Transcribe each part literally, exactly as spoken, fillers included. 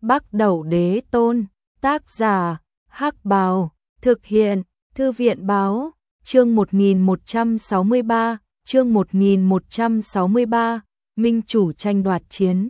Bắc Đẩu Đế Tôn, tác giả, Hắc Bào, thực hiện, Thư viện báo, chương một nghìn một trăm sáu mươi ba, chương một nghìn một trăm sáu mươi ba, minh chủ tranh đoạt chiến.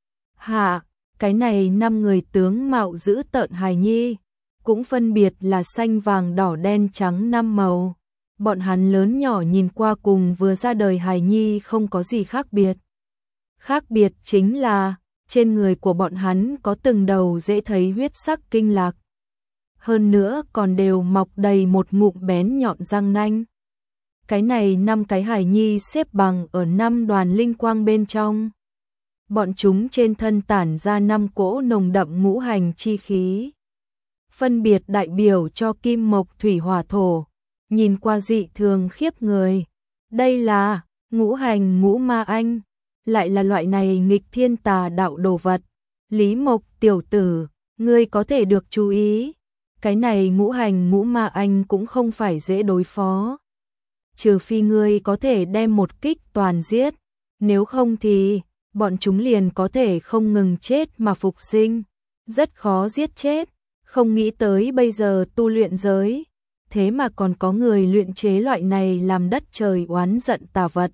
Hạ, cái này năm người tướng mạo dữ tợn hài nhi, cũng phân biệt là xanh vàng đỏ đen trắng năm màu. Bọn hắn lớn nhỏ nhìn qua cùng vừa ra đời hài nhi không có gì khác biệt. Khác biệt chính là, trên người của bọn hắn có từng đầu dễ thấy huyết sắc kinh lạc. Hơn nữa còn đều mọc đầy một ngụm bén nhọn răng nanh. Cái này năm cái hài nhi xếp bằng ở năm đoàn linh quang bên trong. Bọn chúng trên thân tản ra năm cỗ nồng đậm ngũ hành chi khí. Phân biệt đại biểu cho kim mộc thủy hỏa thổ, nhìn qua dị thường khiếp người. Đây là ngũ hành ngũ ma anh, lại là loại này nghịch thiên tà đạo đồ vật. Lý Mộc tiểu tử, ngươi có thể được chú ý. Cái này ngũ hành ngũ ma anh cũng không phải dễ đối phó. Trừ phi ngươi có thể đem một kích toàn giết, nếu không thì bọn chúng liền có thể không ngừng chết mà phục sinh, rất khó giết chết. Không nghĩ tới bây giờ tu luyện giới, thế mà còn có người luyện chế loại này làm đất trời oán giận tà vật.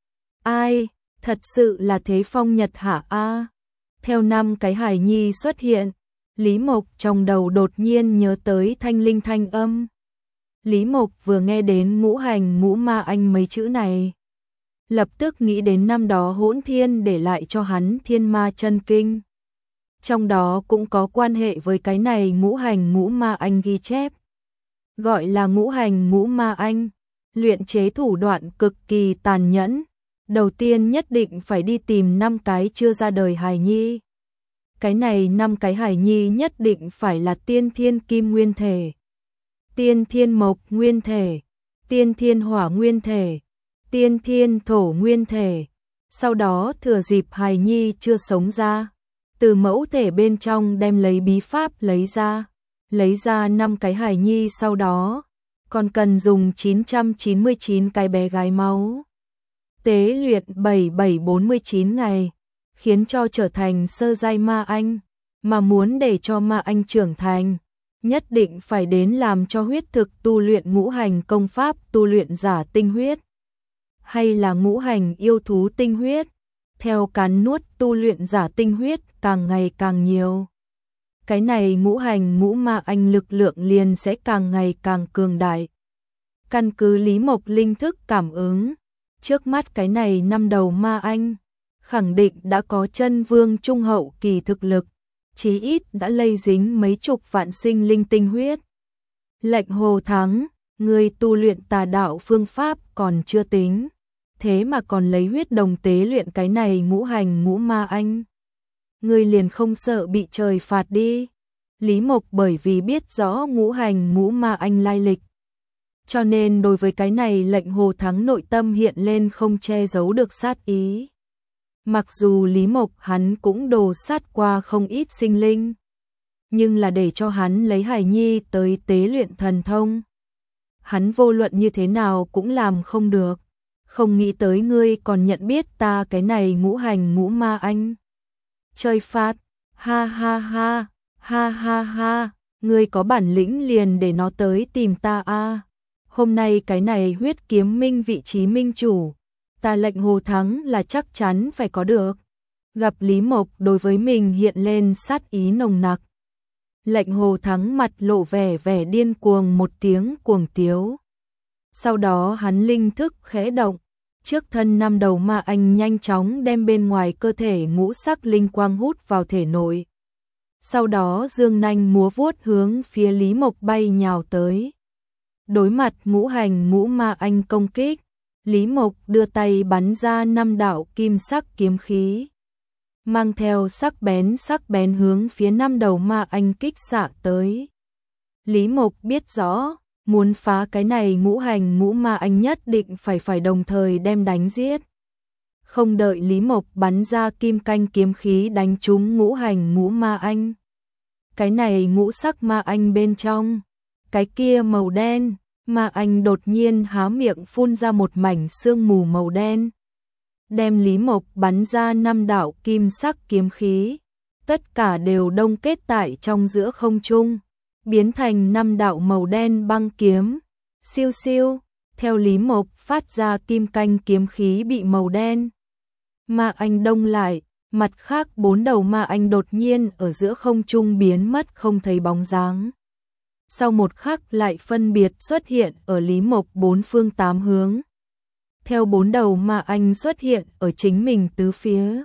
Ai, thật sự là thế phong nhật hạ a. Theo năm cái hài nhi xuất hiện, Lý Mộc trong đầu đột nhiên nhớ tới thanh linh thanh âm. Lý Mộc vừa nghe đến ngũ hành ngũ ma anh mấy chữ này, lập tức nghĩ đến năm đó Hỗn Thiên để lại cho hắn Thiên Ma Chân Kinh. Trong đó cũng có quan hệ với cái này ngũ hành ngũ ma anh ghi chép. Gọi là ngũ hành ngũ ma anh, luyện chế thủ đoạn cực kỳ tàn nhẫn. Đầu tiên nhất định phải đi tìm năm cái chưa ra đời hài nhi. Cái này năm cái hài nhi nhất định phải là tiên thiên kim nguyên thể, tiên thiên mộc nguyên thể, tiên thiên hỏa nguyên thể, tiên thiên thổ nguyên thể. Sau đó thừa dịp hài nhi chưa sống ra, từ mẫu thể bên trong đem lấy bí pháp lấy ra, lấy ra năm cái hài nhi, sau đó còn cần dùng chín trăm chín mươi chín cái bé gái máu tế luyện bảy bảy bốn mươi chín ngày, khiến cho trở thành sơ giai ma anh. Mà muốn để cho ma anh trưởng thành, nhất định phải đến làm cho huyết thực tu luyện ngũ hành công pháp tu luyện giả tinh huyết, hay là ngũ hành yêu thú tinh huyết. Theo cắn nuốt tu luyện giả tinh huyết càng ngày càng nhiều, cái này ngũ hành ngũ ma anh lực lượng liền sẽ càng ngày càng cường đại. Căn cứ Lý Mộc linh thức cảm ứng, trước mắt cái này năm đầu ma anh khẳng định đã có chân vương trung hậu kỳ thực lực, chí ít đã lây dính mấy chục vạn sinh linh tinh huyết. Lệnh Hồ Thắng, người tu luyện tà đạo phương pháp còn chưa tính, thế mà còn lấy huyết đồng tế luyện cái này ngũ hành ngũ ma anh. Ngươi liền không sợ bị trời phạt đi. Lý Mộc bởi vì biết rõ ngũ hành ngũ ma anh lai lịch, cho nên đối với cái này Lệnh Hồ Thắng nội tâm hiện lên không che giấu được sát ý. Mặc dù Lý Mộc hắn cũng đồ sát qua không ít sinh linh, nhưng là để cho hắn lấy hài nhi tới tế luyện thần thông, hắn vô luận như thế nào cũng làm không được. Không nghĩ tới ngươi còn nhận biết ta cái này ngũ hành ngũ ma anh. Chơi phạt, ha ha ha, ha ha ha, ngươi có bản lĩnh liền để nó tới tìm ta a. Hôm nay cái này huyết kiếm minh vị trí minh chủ, ta Lệnh Hồ Thắng là chắc chắn phải có được. Gặp Lý Mộc đối với mình hiện lên sát ý nồng nặc, Lệnh Hồ Thắng mặt lộ vẻ vẻ điên cuồng một tiếng cuồng tiếu. Sau đó hắn linh thức khẽ động, trước thân năm đầu ma anh nhanh chóng đem bên ngoài cơ thể ngũ sắc linh quang hút vào thể nội. Sau đó dương nanh múa vuốt hướng phía Lý Mộc bay nhào tới. Đối mặt ngũ hành ngũ ma anh công kích, Lý Mộc đưa tay bắn ra năm đạo kim sắc kiếm khí, mang theo sắc bén sắc bén hướng phía năm đầu ma anh kích xạ tới. Lý Mộc biết rõ, muốn phá cái này ngũ hành ngũ ma anh nhất định phải phải đồng thời đem đánh giết. Không đợi Lý Mộc bắn ra kim canh kiếm khí đánh trúng ngũ hành ngũ ma anh, cái này ngũ sắc ma anh bên trong, cái kia màu đen, ma anh đột nhiên há miệng phun ra một mảnh sương mù màu đen, đem Lý Mộc bắn ra năm đạo kim sắc kiếm khí, tất cả đều đông kết tại trong giữa không trung, biến thành năm đạo màu đen băng kiếm. Siêu siêu, theo Lý Mộc phát ra kim canh kiếm khí bị màu đen ma anh đông lại, mặt khác bốn đầu ma anh đột nhiên ở giữa không trung biến mất không thấy bóng dáng. Sau một khắc lại phân biệt xuất hiện ở Lý Mộc bốn phương tám hướng. Theo bốn đầu ma anh xuất hiện ở chính mình tứ phía.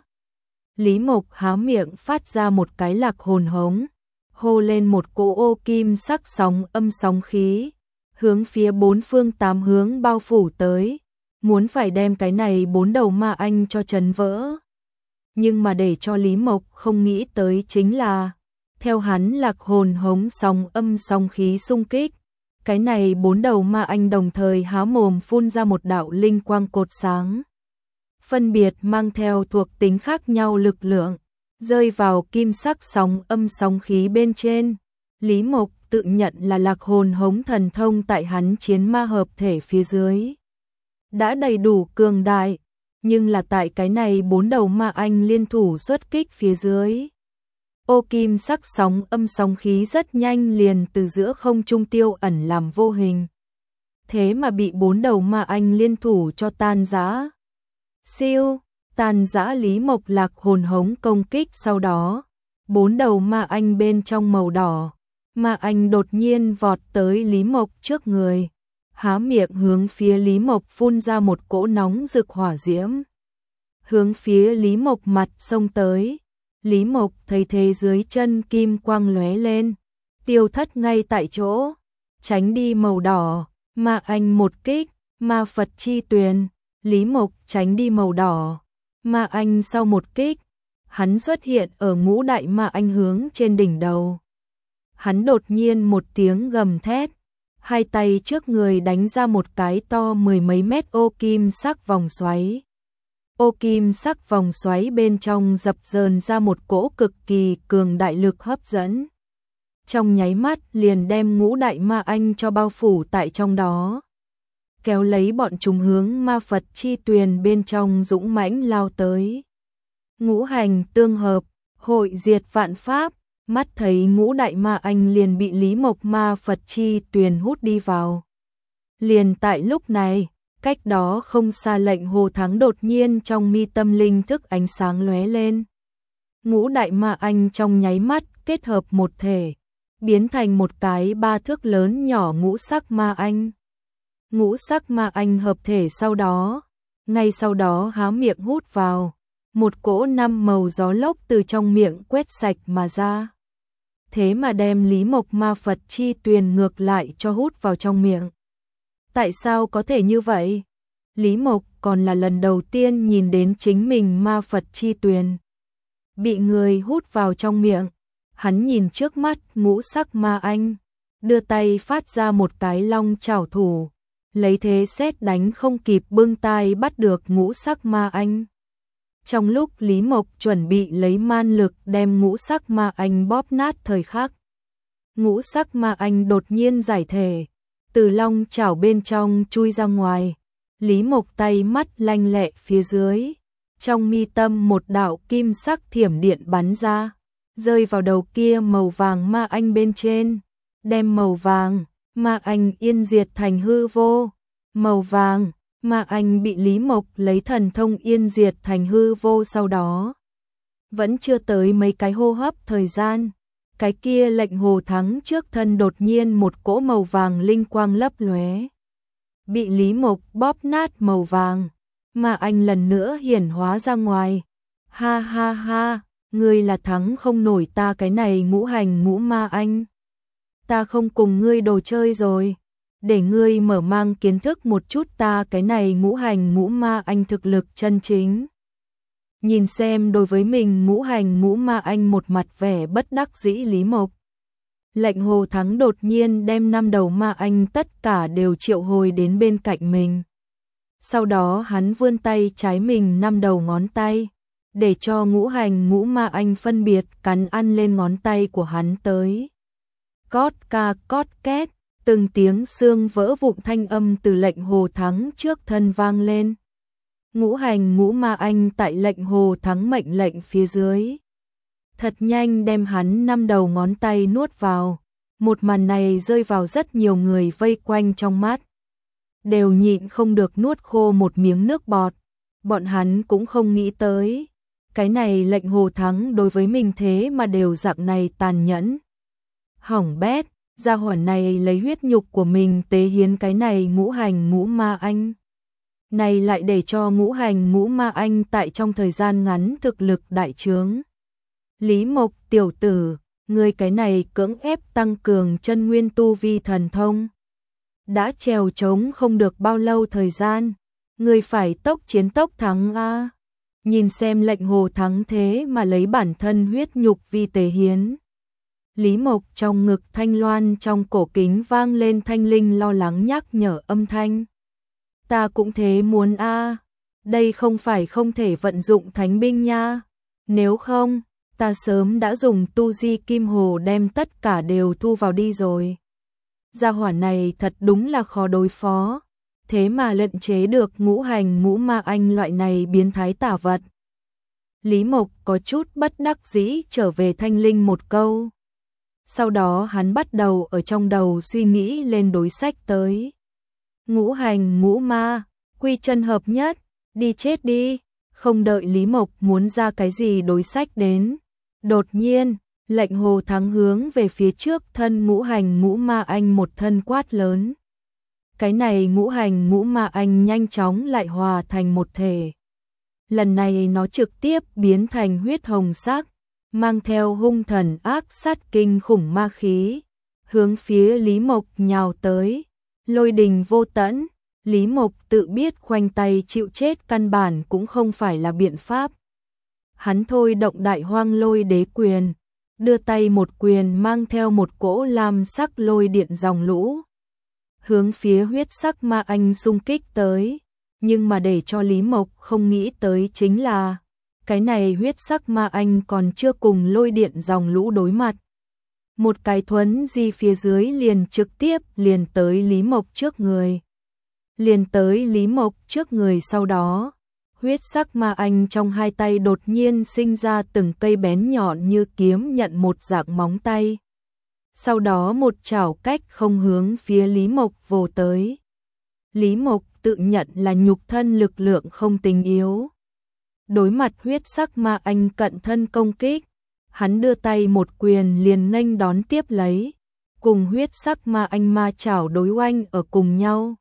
Lý Mộc há miệng phát ra một cái lạc hồn hống, hô lên một cỗ ô kim sắc sóng âm sóng khí, hướng phía bốn phương tám hướng bao phủ tới, muốn phải đem cái này bốn đầu ma anh cho chấn vỡ. Nhưng mà để cho Lý Mộc không nghĩ tới chính là, theo hắn lạc hồn hống sóng âm sóng khí xung kích, cái này bốn đầu ma anh đồng thời há mồm phun ra một đạo linh quang cột sáng. Phân biệt mang theo thuộc tính khác nhau lực lượng, rơi vào kim sắc sóng âm sóng khí bên trên. Lý Mộc tự nhận là lạc hồn hống thần thông tại hắn chiến ma hợp thể phía dưới đã đầy đủ cường đại, nhưng là tại cái này bốn đầu ma anh liên thủ xuất kích phía dưới. Ô kim sắc sóng âm sóng khí rất nhanh liền từ giữa không trung tiêu ẩn làm vô hình. Thế mà bị bốn đầu ma anh liên thủ cho tan rã. Siêu, tan rã Lý Mộc lạc hồn hống công kích sau đó. Bốn đầu ma anh bên trong màu đỏ. Ma anh đột nhiên vọt tới Lý Mộc trước người. Há miệng hướng phía Lý Mộc phun ra một cỗ nóng rực hỏa diễm. Hướng phía Lý Mộc mặt xông tới. Lý Mộc thấy thế dưới chân kim quang lóe lên, tiêu thất ngay tại chỗ, tránh đi màu đỏ, ma anh một kích, ma Phật chi tuyền, Lý Mộc tránh đi màu đỏ, ma anh sau một kích, hắn xuất hiện ở ngũ đại ma anh hướng trên đỉnh đầu. Hắn đột nhiên một tiếng gầm thét, hai tay trước người đánh ra một cái to mười mấy mét ô kim sắc vòng xoáy. Ô kim sắc vòng xoáy bên trong dập dờn ra một cỗ cực kỳ cường đại lực hấp dẫn. Trong nháy mắt liền đem ngũ đại ma anh cho bao phủ tại trong đó. Kéo lấy bọn chúng hướng ma Phật chi tuyền bên trong dũng mãnh lao tới. Ngũ hành tương hợp, hội diệt vạn pháp, mắt thấy ngũ đại ma anh liền bị Lý Mộc ma Phật chi tuyền hút đi vào. Liền tại lúc này, cách đó không xa Lệnh Hồ Thắng đột nhiên trong mi tâm linh thức ánh sáng lóe lên. Ngũ đại ma anh trong nháy mắt kết hợp một thể, biến thành một cái ba thước lớn nhỏ ngũ sắc ma anh. Ngũ sắc ma anh hợp thể sau đó, ngay sau đó há miệng hút vào, một cỗ năm màu gió lốc từ trong miệng quét sạch mà ra. Thế mà đem Lý Mộc ma Phật chi tuyền ngược lại cho hút vào trong miệng. Tại sao có thể như vậy? Lý Mộc còn là lần đầu tiên nhìn đến chính mình ma Phật chi tuyền bị người hút vào trong miệng. Hắn nhìn trước mắt ngũ sắc ma anh, đưa tay phát ra một cái long chảo thủ, lấy thế sét đánh không kịp bưng tay bắt được ngũ sắc ma anh. Trong lúc Lý Mộc chuẩn bị lấy man lực đem ngũ sắc ma anh bóp nát thời khắc, ngũ sắc ma anh đột nhiên giải thể, từ long chảo bên trong chui ra ngoài. Lý Mộc tay mắt lanh lẹ phía dưới, trong mi tâm một đạo kim sắc thiểm điện bắn ra, rơi vào đầu kia màu vàng ma anh bên trên, đem màu vàng ma anh yên diệt thành hư vô. Màu vàng ma anh bị Lý Mộc lấy thần thông yên diệt thành hư vô sau đó, vẫn chưa tới mấy cái hô hấp thời gian, cái kia Lệnh Hồ Thắng trước thân đột nhiên một cỗ màu vàng linh quang lấp lóe, bị Lý Mộc bóp nát màu vàng, mà anh lần nữa hiển hóa ra ngoài. Ha ha ha, ngươi là thắng không nổi ta cái này ngũ hành ngũ ma anh. Ta không cùng ngươi đồ chơi rồi, để ngươi mở mang kiến thức một chút ta cái này ngũ hành ngũ ma anh thực lực chân chính. Nhìn xem đối với mình ngũ hành ngũ ma anh một mặt vẻ bất đắc dĩ Lý Mộc. Lệnh Hồ Thắng đột nhiên đem năm đầu ma anh tất cả đều triệu hồi đến bên cạnh mình. Sau đó hắn vươn tay trái mình năm đầu ngón tay, để cho ngũ hành ngũ ma anh phân biệt cắn ăn lên ngón tay của hắn tới. Cót ca cót két, từng tiếng xương vỡ vụn thanh âm từ Lệnh Hồ Thắng trước thân vang lên. Ngũ hành ngũ ma anh tại Lệnh Hồ Thắng mệnh lệnh phía dưới, thật nhanh đem hắn năm đầu ngón tay nuốt vào. Một màn này rơi vào rất nhiều người vây quanh trong mắt, đều nhịn không được nuốt khô một miếng nước bọt. Bọn hắn cũng không nghĩ tới, cái này lệnh Hồ Thắng đối với mình thế mà đều dạng này tàn nhẫn. Hỏng bét, gia hỏa này lấy huyết nhục của mình tế hiến cái này ngũ hành ngũ ma anh. Này lại để cho ngũ hành ngũ ma anh tại trong thời gian ngắn thực lực đại trướng. Lý Mộc tiểu tử, ngươi cái này cưỡng ép tăng cường chân nguyên tu vi thần thông. Đã trèo trống không được bao lâu thời gian, ngươi phải tốc chiến tốc thắng a. Nhìn xem lệnh Hồ Thắng thế mà lấy bản thân huyết nhục vi tế hiến. Lý Mộc trong ngực thanh loan trong cổ kính vang lên thanh linh lo lắng nhắc nhở âm thanh. Ta cũng thế muốn a, đây không phải không thể vận dụng thánh binh nha, nếu không, ta sớm đã dùng tu di kim hồ đem tất cả đều thu vào đi rồi. Gia hỏa này thật đúng là khó đối phó, thế mà luyện chế được ngũ hành ngũ ma anh loại này biến thái tả vật. Lý Mộc có chút bất đắc dĩ trở về thanh linh một câu. Sau đó hắn bắt đầu ở trong đầu suy nghĩ lên đối sách tới. Ngũ hành ngũ ma, quy chân hợp nhất, đi chết đi. Không đợi Lý Mộc muốn ra cái gì đối sách đến. Đột nhiên, lệnh Hồ Thắng hướng về phía trước thân ngũ hành ngũ ma anh một thân quát lớn. Cái này ngũ hành ngũ ma anh nhanh chóng lại hòa thành một thể. Lần này nó trực tiếp biến thành huyết hồng sắc, mang theo hung thần ác sát kinh khủng ma khí, hướng phía Lý Mộc nhào tới, lôi đình vô tận. Lý Mộc tự biết khoanh tay chịu chết căn bản cũng không phải là biện pháp. Hắn thôi động đại hoang lôi đế quyền, đưa tay một quyền mang theo một cỗ lam sắc lôi điện dòng lũ, hướng phía huyết sắc ma anh xung kích tới. Nhưng mà để cho Lý Mộc không nghĩ tới chính là, cái này huyết sắc ma anh còn chưa cùng lôi điện dòng lũ đối mặt. Một cái thuấn di phía dưới liền trực tiếp liền tới Lý Mộc trước người. Liền tới Lý Mộc trước người sau đó, huyết sắc ma anh trong hai tay đột nhiên sinh ra từng cây bén nhọn như kiếm nhận một dạng móng tay. Sau đó một chảo cách không hướng phía Lý Mộc vồ tới. Lý Mộc tự nhận là nhục thân lực lượng không tính yếu. Đối mặt huyết sắc ma anh cận thân công kích, hắn đưa tay một quyền liền nghênh đón tiếp lấy, cùng huyết sắc ma anh ma chảo đối oanh ở cùng nhau.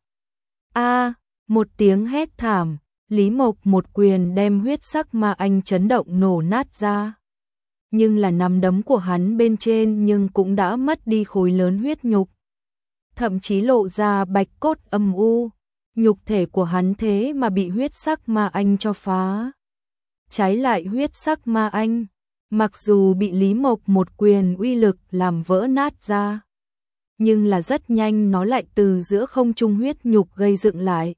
A, một tiếng hét thảm, Lý Mộc một quyền đem huyết sắc ma anh chấn động nổ nát ra. Nhưng là nắm đấm của hắn bên trên nhưng cũng đã mất đi khối lớn huyết nhục, thậm chí lộ ra bạch cốt âm u. Nhục thể của hắn thế mà bị huyết sắc ma anh cho phá. Trái lại huyết sắc ma anh, mặc dù bị Lý Mộc một quyền uy lực làm vỡ nát ra, nhưng là rất nhanh nó lại từ giữa không trung huyết nhục gây dựng lại.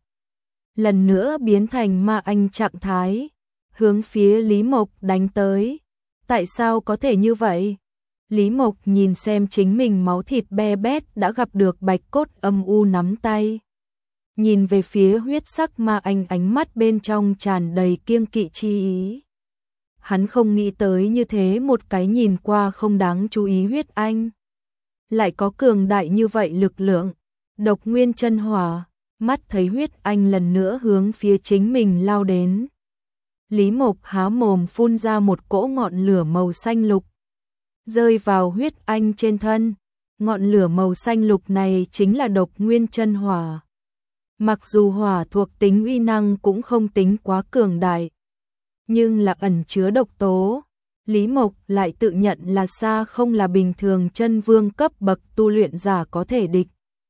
Lần nữa biến thành ma anh trạng thái, hướng phía Lý Mộc đánh tới. Tại sao có thể như vậy? Lý Mộc nhìn xem chính mình máu thịt be bét đã gặp được bạch cốt âm u nắm tay. Nhìn về phía huyết sắc ma anh ánh mắt bên trong tràn đầy kiêng kỵ chi ý. Hắn không nghĩ tới như thế một cái nhìn qua không đáng chú ý huyết anh lại có cường đại như vậy lực lượng. Độc nguyên chân hỏa, mắt thấy huyết anh lần nữa hướng phía chính mình lao đến. Lý Mộc há mồm phun ra một cỗ ngọn lửa màu xanh lục, rơi vào huyết anh trên thân. Ngọn lửa màu xanh lục này chính là độc nguyên chân hỏa. Mặc dù hỏa thuộc tính uy năng cũng không tính quá cường đại, nhưng là ẩn chứa độc tố. Lý Mộc lại tự nhận là xa không là bình thường chân vương cấp bậc tu luyện giả có thể địch.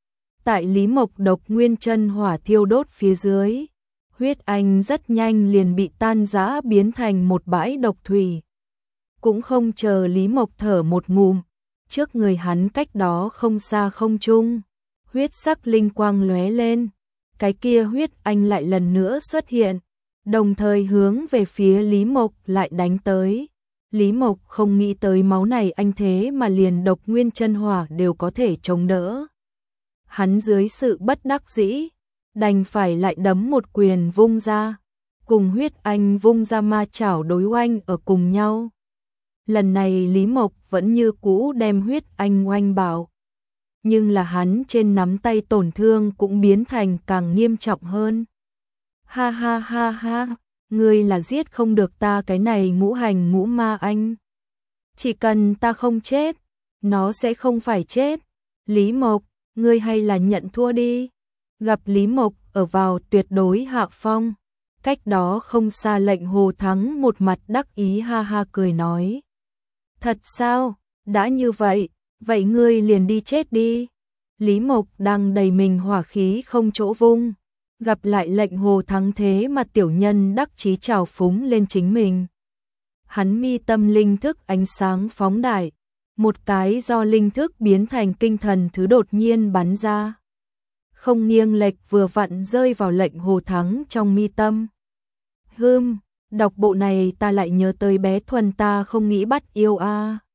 Tại Lý Mộc độc nguyên chân hỏa thiêu đốt phía dưới, huyết anh rất nhanh liền bị tan rã biến thành một bãi độc thủy. Cũng không chờ Lý Mộc thở một ngụm, trước người hắn cách đó không xa không trung, huyết sắc linh quang lóe lên. Cái kia huyết anh lại lần nữa xuất hiện, đồng thời hướng về phía Lý Mộc lại đánh tới. Lý Mộc không nghĩ tới máu này anh thế mà liền độc nguyên chân hỏa đều có thể chống đỡ. Hắn dưới sự bất đắc dĩ, đành phải lại đấm một quyền vung ra, cùng huyết anh vung ra ma chảo đối oanh ở cùng nhau. Lần này Lý Mộc vẫn như cũ đem huyết anh oanh bảo. Nhưng là hắn trên nắm tay tổn thương cũng biến thành càng nghiêm trọng hơn. Ha ha ha ha, ngươi là giết không được ta cái này ngũ hành ngũ ma anh. Chỉ cần ta không chết, nó sẽ không phải chết. Lý Mộc, ngươi hay là nhận thua đi. Gặp Lý Mộc ở vào tuyệt đối hạ phong, cách đó không xa Lệnh Hồ Thắng một mặt đắc ý ha ha cười nói. Thật sao, đã như vậy, vậy ngươi liền đi chết đi. Lý Mộc đang đầy mình hỏa khí không chỗ vung, gặp lại Lệnh Hồ Thắng thế mà tiểu nhân đắc chí trào phúng lên chính mình. Hắn mi tâm linh thức ánh sáng phóng đại, một cái do linh thức biến thành kinh thần thứ đột nhiên bắn ra. Không nghiêng lệch vừa vặn rơi vào Lệnh Hồ Thắng trong mi tâm. Hưm, đọc bộ này ta lại nhớ tới bé Thuần ta không nghĩ bắt yêu a. À.